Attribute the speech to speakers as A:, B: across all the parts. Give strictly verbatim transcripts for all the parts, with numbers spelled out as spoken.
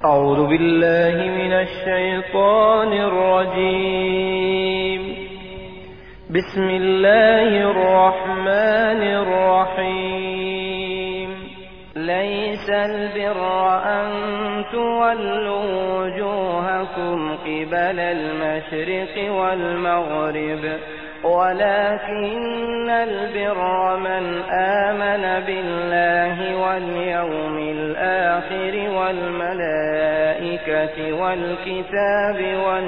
A: أعوذ بالله من الشيطان الرجيم. بسم الله الرحمن الرحيم. ليس البر أن تولوا وجوهكم قبل المشرق والمغرب، ولكن البر من آمن بالله واليوم الآخر والملائكة والكتاب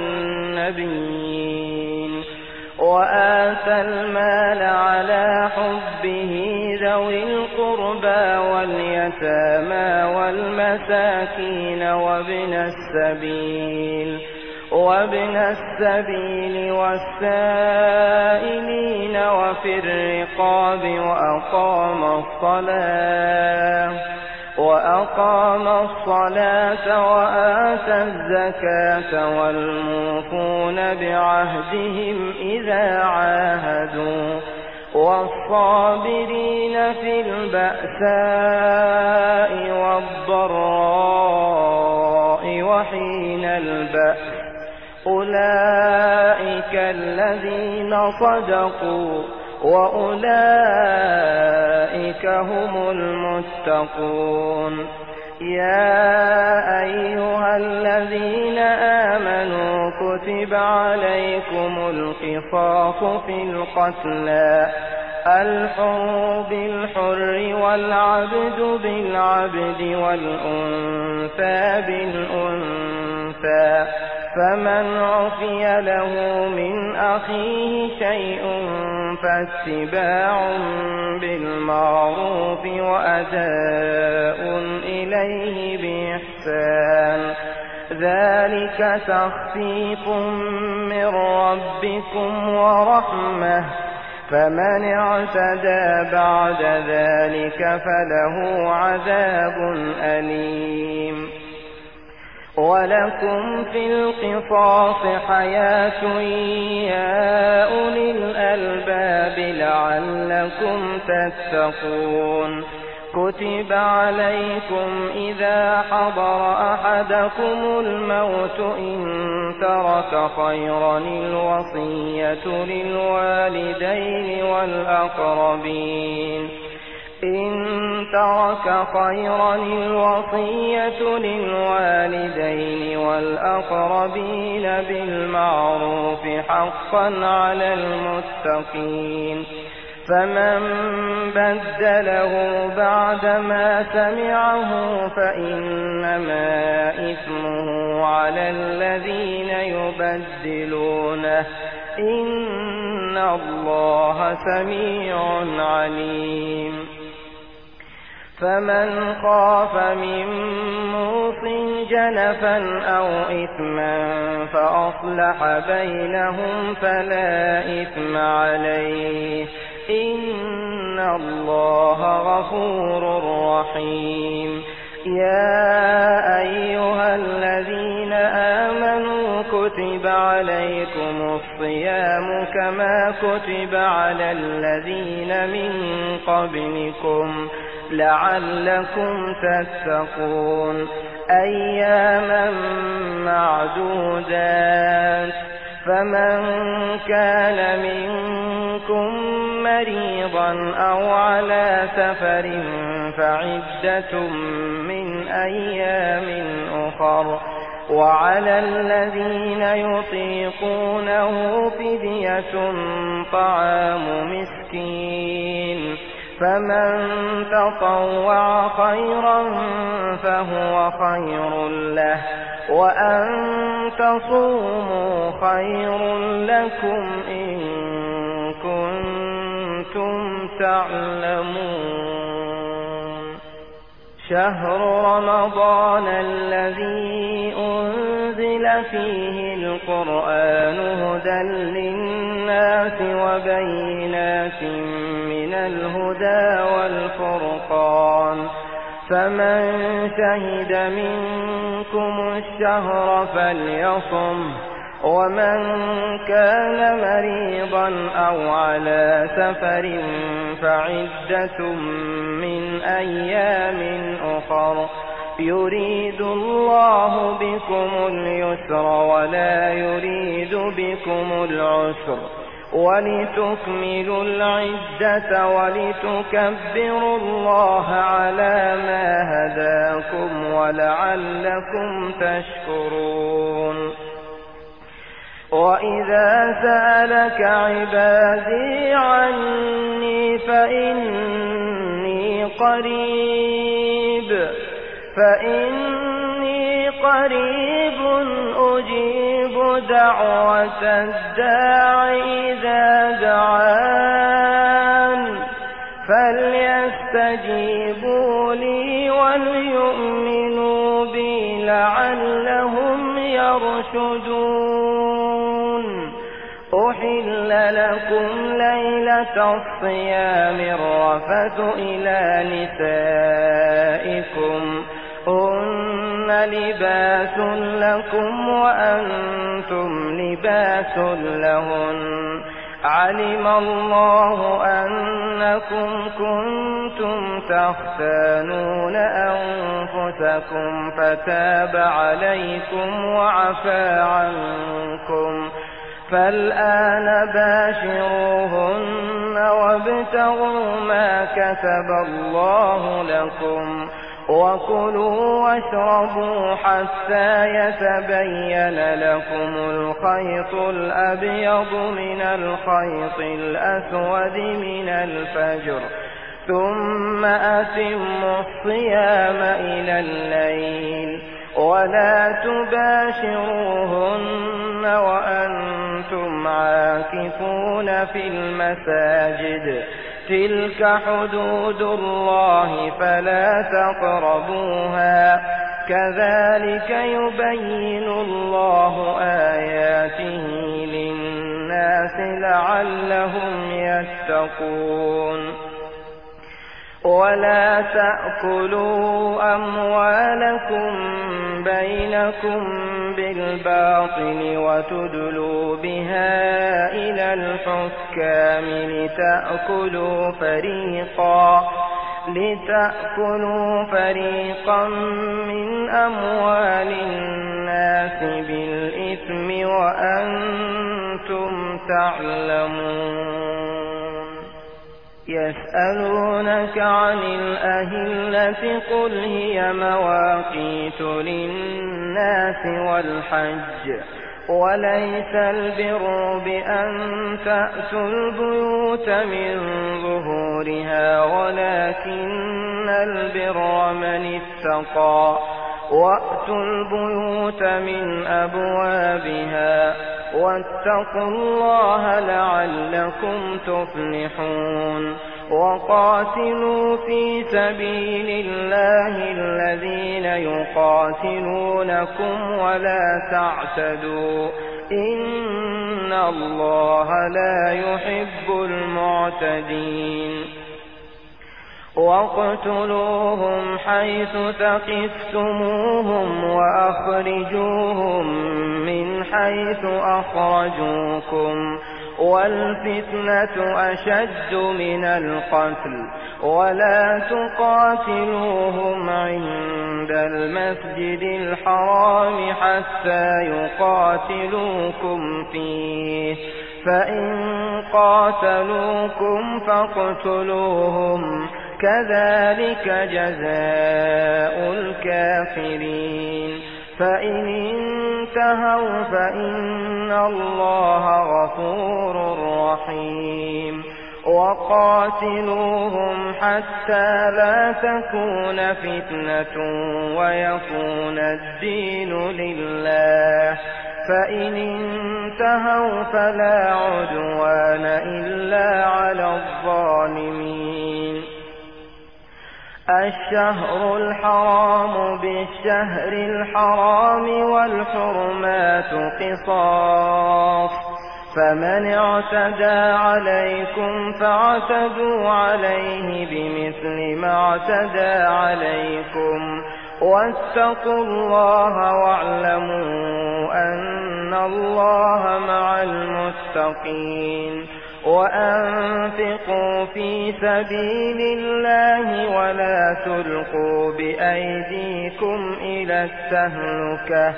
A: والنبيين، وآتى المال على حبه ذوي القربى واليتامى والمساكين وابن السبيل وابن السبيل والسائلين وفي الرقاب، وأقام الصلاة وأقام الصلاة وآتى الزكاة والموفون بعهدهم إذا عاهدوا، والصابرين في البأساء والضراء وحين البأس، أولئك الذين صدقوا وأولئك هم المتقون. يا أيها الذين آمنوا كتب عليكم القصاص في القتلى، الحر بالحر والعبد بالعبد والأنثى بالأنثى، فمن عفي له من أخيه شيء فاتباع بالمعروف وأداء إليه بإحسان، ذلك تخفيف من ربكم ورحمة، فمن اعتدى بعد ذلك فله عذاب أليم. ولكم في القصاص حياة يا أولي الألباب لعلكم تتقون. كتب عليكم إذا حضر أحدكم الموت إن ترك خيرا الوصية للوالدين والأقربين إن ترك خيرا الوصية للوالدين والأقربين بالمعروف حقا على المتقين، فمن بدله بعدما سمعه فإنما إثمه على الذين يبدلونه، إن الله سميع عليم. فمن خاف من موص جنفا أو إثما فأصلح بينهم فلا إثم عليه، إن الله غفور رحيم. يا أيها الذين آمنوا كتب عليكم الصيام كما كتب على الذين من قبلكم لعلكم تتقون، أياما معدودات، فمن كان منكم مريضا أو على سفر فعدة من أيام أخر، وعلى الذين يطيقونه فدية طعام مسكين، فمن تطوع خيرا فهو خير له، وأن تصوموا خير لكم إن كنتم تعلمون. شهر رمضان الذي أنزل فيه القرآن هدى للناس وبينات من الهدى والفرقان، فمن شهد منكم الشهر فليصم، ومن كان مريضا أو على سفر فعدة من أيام أخر يريد الله بكم اليسر ولا يريد بكم العسر ولتكملوا العدة ولتكبروا الله على ما هداكم ولعلكم تشكرون. وإذا سألك عبادي عني فإني قريب فإني قريب أجيب دعوة الداع إذا دعان فليستجيبوا لي وليؤمنوا بي لعلهم يرشدون. أحل لكم ليلة الصيام الرفث إلى نسائكم هن لباس لكم وأنتم لباس لهن علم الله أنكم كنتم تختانون أنفسكم فتاب عليكم وعفى عنكم فالآن باشروهن وابتغوا ما كتب الله لكم وكلوا واشربوا حتى يتبين لكم الخيط الأبيض من الخيط الأسود من الفجر ثم أتموا الصيام إلى الليل ولا تباشروهن وأنتم عاكفون في المساجد تلك حدود الله فلا تقربوها كذلك يبين الله آياته للناس لعلهم يتقون. ولا تأكلوا أموالكم بينكم بالباطل وتدلوا بها إلى الحكام لتأكلوا فريقا لتأكلوا فريقا من أموال الناس بالإثم وأنتم تعلمون. يسألونك عن الأهلة قل هي مواقيت للناس والحج وليس البر بأن تأتوا البيوت من ظهورها ولكن البر من اتقى وأتوا البيوت من أبوابها واتقوا الله لعلكم تفلحون. وقاتلوا في سبيل الله الذين يقاتلونكم ولا تعتدوا إن الله لا يحب المعتدين. واقتلوهم حيث ثقفتموهم وأخرجوهم من حيث أخرجوكم والفتنة أشد من القتل ولا تقاتلوهم عند المسجد الحرام حتى يقاتلوكم فيه فإن قاتلوكم فاقتلوهم كذلك جزاء الكافرين. فإن انتهوا فإن الله غفور رحيم. وقاتلوهم حتى لا تكون فتنة ويكون الدين لله فإن انتهوا فلا عدوان إلا على الظالمين. الشهر الحرام بالشهر الحرام والحرمات قصاص فمن اعتدى عليكم فاعتدوا عليه بمثل ما اعتدى عليكم واتقوا الله واعلموا أن الله مع المتقين. وأنفقوا في سبيل الله ولا تلقوا بأيديكم إلى التهلكة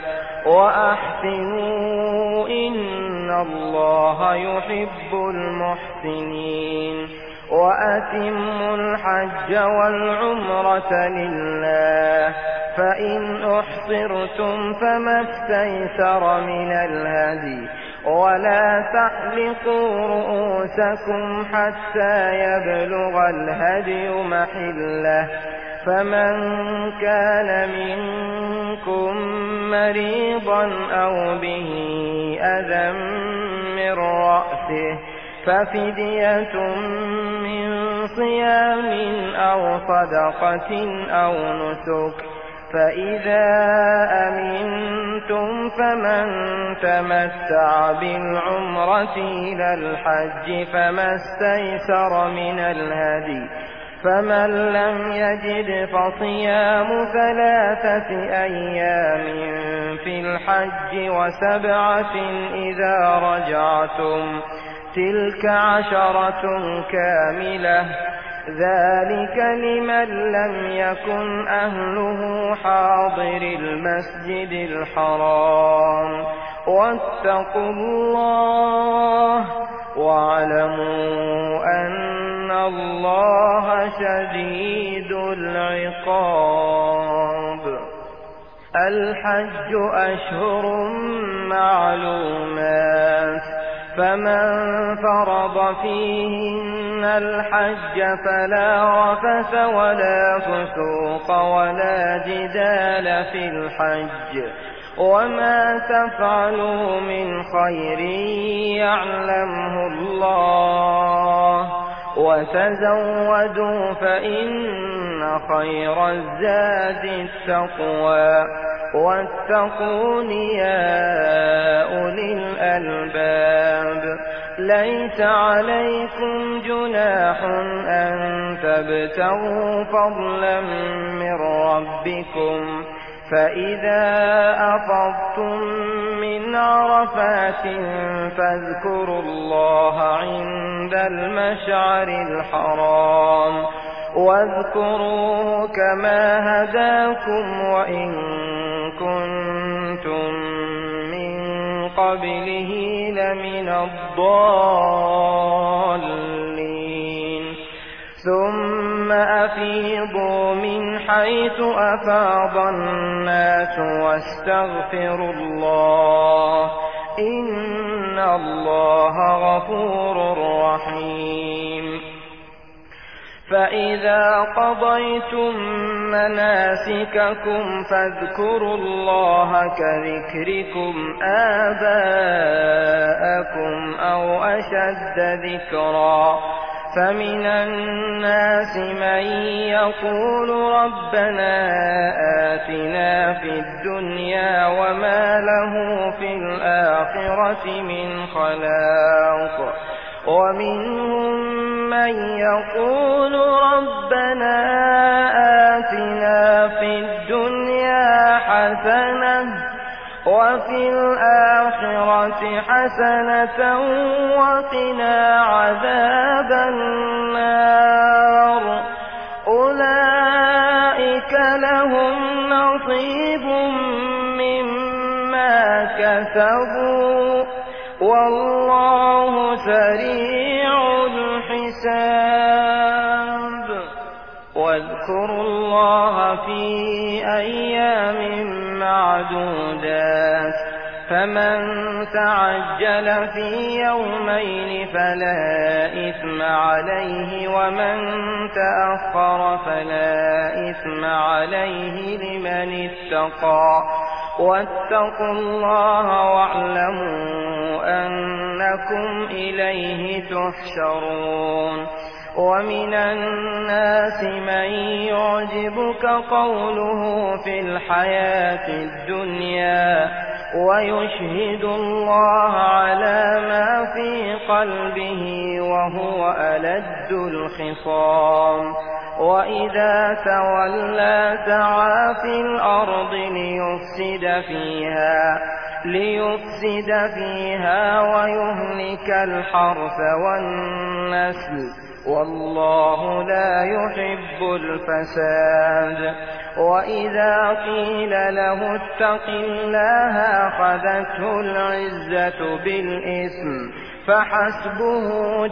A: وأحسنوا إن الله يحب المحسنين وأتموا الحج والعمرة لله فإن أحصرتم فما استيسر من الهدي ولا تحلقوا رؤوسكم حتى يبلغ الهدي محله فمن كان منكم مريضا أو به أذى من رأسه ففدية من صيام أو صدقة أو نسك فإذا أمنتم فمن تمتع بالعمرة إلى الحج فما استيسر من الهدي فمن لم يجد فصيام ثلاثة أيام في الحج وسبعة إذا رجعتم تلك عشرة كاملة ذلك لمن لم يكن أهله حاضر المسجد الحرام واتقوا الله واعلموا أن الله شديد العقاب. الحج أشهر معلومات فمن فرض فيهن الحج فلا رفث ولا فسوق ولا جدال في الحج وما تفعلوا من خير يعلمه الله وتزودوا فإن خير الزاد التقوى واتقون يا أولي الألباب. ليس عليكم جناح أن تبتغوا فضلا من ربكم فإذا أفضتم من عرفات فاذكروا الله عند المشعر الحرام واذكروه كما هداكم وإن كنتم من قبله لمن الضالين. ثم أفيضوا من حيث أفاض الناس واستغفروا الله إن الله غفور رحيم. فإذا قضيتم مناسككم فاذكروا الله كذكركم آباءكم أو أشد ذكرا فمن الناس من يقول ربنا آتنا في الدنيا وما له في الآخرة من خلاق ومنهم من يقول ربنا آتنا في الدنيا حسنة وفي الآخرة حسنة وقنا عذاب النار. أولئك لهم نصيب مما كسبوا والله سريع الحساب. واذكروا الله في أيام معدودات فمن تعجل في يومين فلا إثم عليه ومن تأخر فلا إثم عليه لمن اتقى واتقوا الله واعلموا أنكم إليه تحشرون. ومن الناس من يعجبك قوله في الحياة الدنيا ويشهد الله على ما في قلبه وهو ألد الخصام وإذا تولى سعى في الأرض ليفسد فيها ليفسد فيها ويهلك الحرث والنسل والله لا يحب الفساد. وإذا قيل له اتق الله أخذته العزة بالإثم فحسبه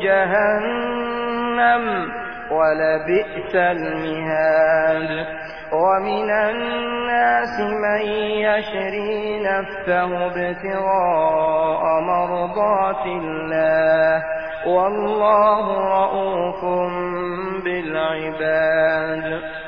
A: جهنم ولبئس المهاد. ومن الناس من يشري نفسه ابتغاء مرضات الله والله رؤوف بالعباد.